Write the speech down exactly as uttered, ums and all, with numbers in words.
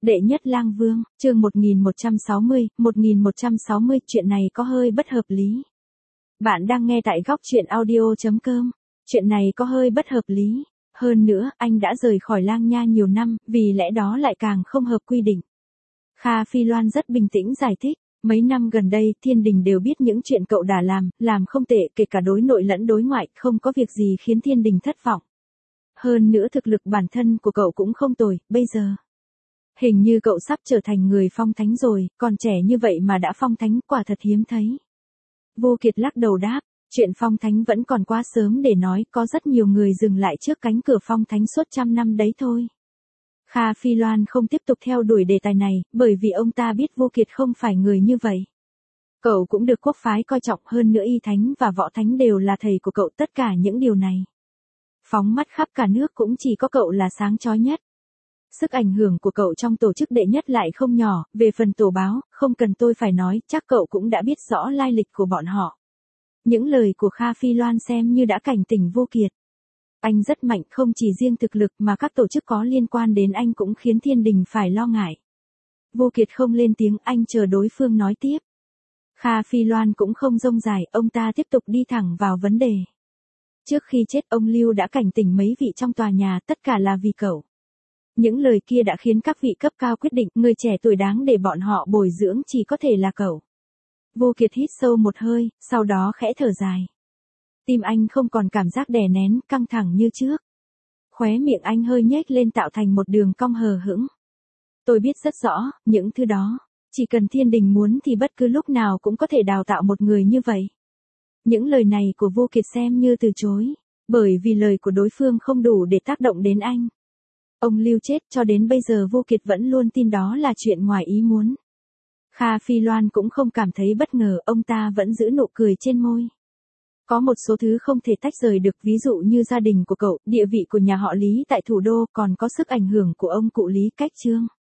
Đệ nhất lang vương, chương một nghìn một trăm sáu mươi, một nghìn một trăm sáu mươi, chuyện này có hơi bất hợp lý. Bạn đang nghe tại góc chuyện audio chấm com. Chuyện này có hơi bất hợp lý. Hơn nữa, anh đã rời khỏi Lang Nha nhiều năm, vì lẽ đó lại càng không hợp quy định. Kha Phi Loan rất bình tĩnh giải thích. Mấy năm gần đây, thiên đình đều biết những chuyện cậu đã làm, làm không tệ, kể cả đối nội lẫn đối ngoại, không có việc gì khiến thiên đình thất vọng. Hơn nữa thực lực bản thân của cậu cũng không tồi, bây giờ. Hình như cậu sắp trở thành người phong thánh rồi, còn trẻ như vậy mà đã phong thánh, quả thật hiếm thấy. Vô Kiệt lắc đầu đáp, chuyện phong thánh vẫn còn quá sớm để nói, có rất nhiều người dừng lại trước cánh cửa phong thánh suốt trăm năm đấy thôi. Kha Phi Loan không tiếp tục theo đuổi đề tài này, bởi vì ông ta biết Vô Kiệt không phải người như vậy. Cậu cũng được quốc phái coi trọng, hơn nữa y thánh và võ thánh đều là thầy của cậu, tất cả những điều này. Phóng mắt khắp cả nước cũng chỉ có cậu là sáng chói nhất. Sức ảnh hưởng của cậu trong tổ chức đệ nhất lại không nhỏ, về phần tổ báo, không cần tôi phải nói, chắc cậu cũng đã biết rõ lai lịch của bọn họ. Những lời của Kha Phi Loan xem như đã cảnh tỉnh Vô Kiệt. Anh rất mạnh, không chỉ riêng thực lực mà các tổ chức có liên quan đến anh cũng khiến thiên đình phải lo ngại. Vô Kiệt không lên tiếng, anh chờ đối phương nói tiếp. Kha Phi Loan cũng không rông dài, ông ta tiếp tục đi thẳng vào vấn đề. Trước khi chết ông Lưu đã cảnh tỉnh mấy vị trong tòa nhà, tất cả là vì cậu. Những lời kia đã khiến các vị cấp cao quyết định, người trẻ tuổi đáng để bọn họ bồi dưỡng chỉ có thể là cậu. Vô Kiệt hít sâu một hơi, sau đó khẽ thở dài. Tim anh không còn cảm giác đè nén, căng thẳng như trước. Khóe miệng anh hơi nhếch lên tạo thành một đường cong hờ hững. Tôi biết rất rõ, những thứ đó, chỉ cần thiên đình muốn thì bất cứ lúc nào cũng có thể đào tạo một người như vậy. Những lời này của Vô Kiệt xem như từ chối, bởi vì lời của đối phương không đủ để tác động đến anh. Ông Lưu chết, cho đến bây giờ Vô Kiệt vẫn luôn tin đó là chuyện ngoài ý muốn. Kha Phi Loan cũng không cảm thấy bất ngờ, ông ta vẫn giữ nụ cười trên môi. Có một số thứ không thể tách rời được, ví dụ như gia đình của cậu, địa vị của nhà họ Lý tại thủ đô, còn có sức ảnh hưởng của ông cụ Lý Cách Chương.